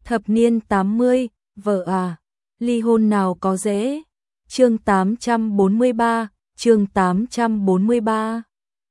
Thập niên 80, vợ à, ly hôn nào có dễ. Chương 843, chương 843.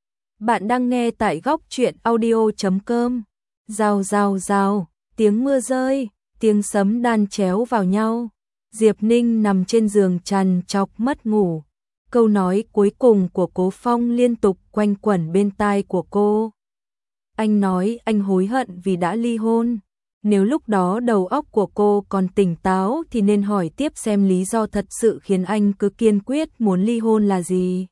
Bạn đang nghe tại góc truyện audio.com. Rào rào rào, tiếng mưa rơi, tiếng sấm đan chéo vào nhau. Diệp Ninh nằm trên giường trằn trọc mất ngủ. Câu nói cuối cùng của Cố Phong liên tục quanh quẩn bên tai của cô. Anh nói anh hối hận vì đã ly hôn. Nếu lúc đó đầu óc của cô còn tỉnh táo thì nên hỏi tiếp xem lý do thật sự khiến anh cứ kiên quyết muốn ly hôn là gì.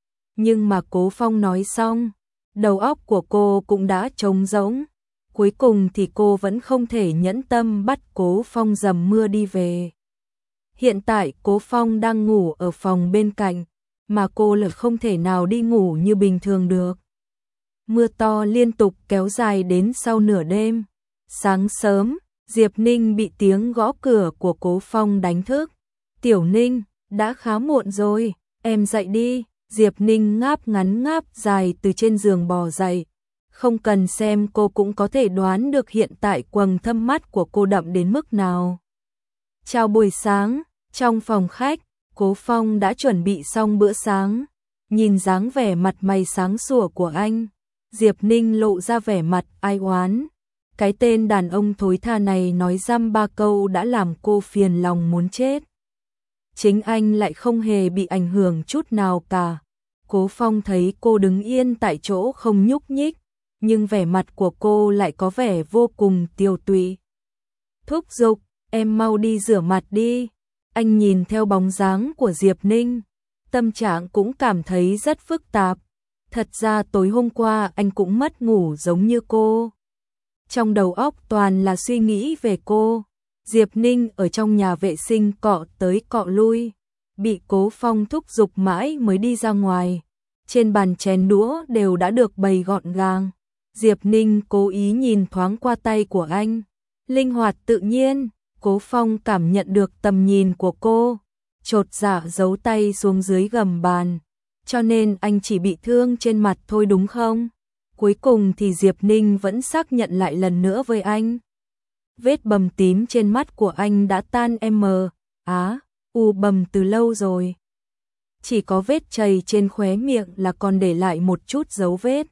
Nhưng mà Cố Phong nói xong, đầu óc của cô cũng đã trống rỗng. Cuối cùng thì cô vẫn không thể nhẫn tâm bắt Cố Phong dầm mưa đi về. Hiện tại Cố Phong đang ngủ ở phòng bên cạnh, mà cô lại không thể nào đi ngủ như bình thường được. Mưa to liên tục kéo dài đến sau nửa đêm. Sáng sớm, Diệp Ninh bị tiếng gõ cửa của Cố Phong đánh thức. Tiểu Ninh, đã khá muộn rồi, em dậy đi. Diệp Ninh ngáp ngắn ngáp dài từ trên giường bò dậy. Không cần xem cô cũng có thể đoán được hiện tại quầng thâm mắt của cô đậm đến mức nào. Chào buổi sáng, trong phòng khách, Cố Phong đã chuẩn bị xong bữa sáng. Nhìn dáng vẻ mặt mày sáng sủa của anh, Diệp Ninh lộ ra vẻ mặt ai oán. Cái tên đàn ông thối tha này nói dăm ba câu đã làm cô phiền lòng muốn chết. Chính anh lại không hề bị ảnh hưởng chút nào cả. Cố Phong thấy cô đứng yên tại chỗ không nhúc nhích, nhưng vẻ mặt của cô lại có vẻ vô cùng tiều tụy. Thúc giục, em mau đi rửa mặt đi. Anh nhìn theo bóng dáng của Diệp Ninh, tâm trạng cũng cảm thấy rất phức tạp. Thật ra tối hôm qua anh cũng mất ngủ giống như cô. Trong đầu óc toàn là suy nghĩ về cô. Diệp Ninh ở trong nhà vệ sinh cọ tới cọ lui, bị Cố Phong thúc giục mãi mới đi ra ngoài. Trên bàn chén đũa đều đã được bày gọn gàng. Diệp Ninh cố ý nhìn thoáng qua tay của anh, linh hoạt tự nhiên. Cố Phong cảm nhận được tầm nhìn của cô, chột dạ giấu tay xuống dưới gầm bàn. Cho nên anh chỉ bị thương trên mặt thôi đúng không? Cuối cùng thì Diệp Ninh vẫn xác nhận lại lần nữa với anh. Vết bầm tím trên mắt của anh đã tan u bầm từ lâu rồi. Chỉ có vết chày trên khóe miệng là còn để lại một chút dấu vết.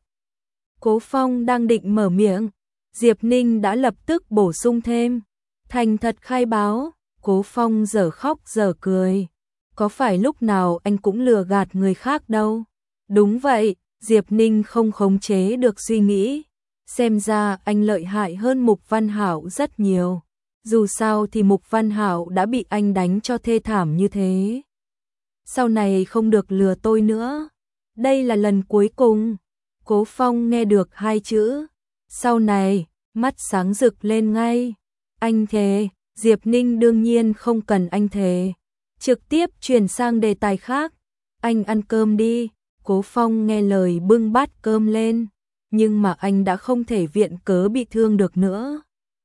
Cố Phong đang định mở miệng, Diệp Ninh đã lập tức bổ sung thêm. Thành thật khai báo. Cố Phong dở khóc dở cười. Có phải lúc nào anh cũng lừa gạt người khác đâu. Đúng vậy, Diệp Ninh không khống chế được suy nghĩ. Xem ra anh lợi hại hơn Mục Văn Hảo rất nhiều. Dù sao thì Mục Văn Hảo đã bị anh đánh cho thê thảm như thế. Sau này không được lừa tôi nữa. Đây là lần cuối cùng. Cố Phong nghe được hai chữ sau này, mắt sáng rực lên ngay. Anh thề. Diệp Ninh đương nhiên không cần anh thề, trực tiếp chuyển sang đề tài khác. Anh ăn cơm đi. Cố Phong nghe lời bưng bát cơm lên, nhưng mà anh đã không thể viện cớ bị thương được nữa.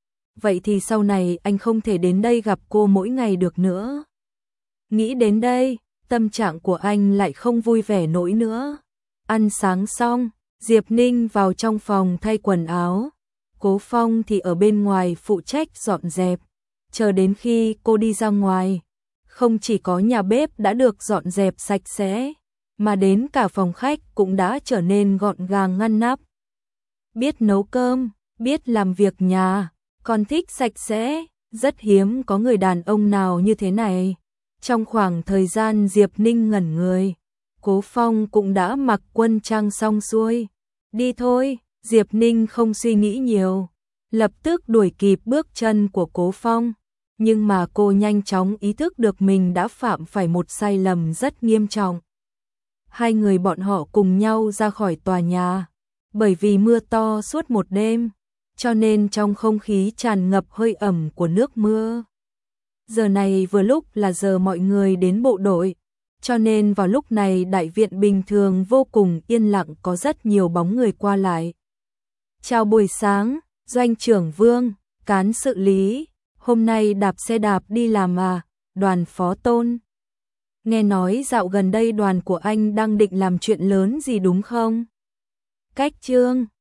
Vậy thì sau này anh không thể đến đây gặp cô mỗi ngày được nữa. Nghĩ đến đây, tâm trạng của anh lại không vui vẻ nổi nữa. Ăn sáng xong, Diệp Ninh vào trong phòng thay quần áo. Cố Phong thì ở bên ngoài phụ trách dọn dẹp. Chờ đến khi cô đi ra ngoài, không chỉ có nhà bếp đã được dọn dẹp sạch sẽ, mà đến cả phòng khách cũng đã trở nên gọn gàng ngăn nắp. Biết nấu cơm, biết làm việc nhà, còn thích sạch sẽ, rất hiếm có người đàn ông nào như thế này. Trong khoảng thời gian Diệp Ninh ngẩn người, Cố Phong cũng đã mặc quân trang xong xuôi. Đi thôi. Diệp Ninh không suy nghĩ nhiều, lập tức đuổi kịp bước chân của Cố Phong. Nhưng mà cô nhanh chóng ý thức được mình đã phạm phải một sai lầm rất nghiêm trọng. Hai người bọn họ cùng nhau ra khỏi tòa nhà. Bởi vì mưa to suốt một đêm, cho nên trong không khí tràn ngập hơi ẩm của nước mưa. Giờ này vừa lúc là giờ mọi người đến bộ đội, cho nên vào lúc này đại viện bình thường vô cùng yên lặng, có rất nhiều bóng người qua lại. Chào buổi sáng, Doanh trưởng Vương, cán sự Lý, hôm nay đạp xe đạp đi làm à? Đoàn Phó Tôn. Nghe nói dạo gần đây đoàn của anh đang định làm chuyện lớn gì đúng không? Cách Trương,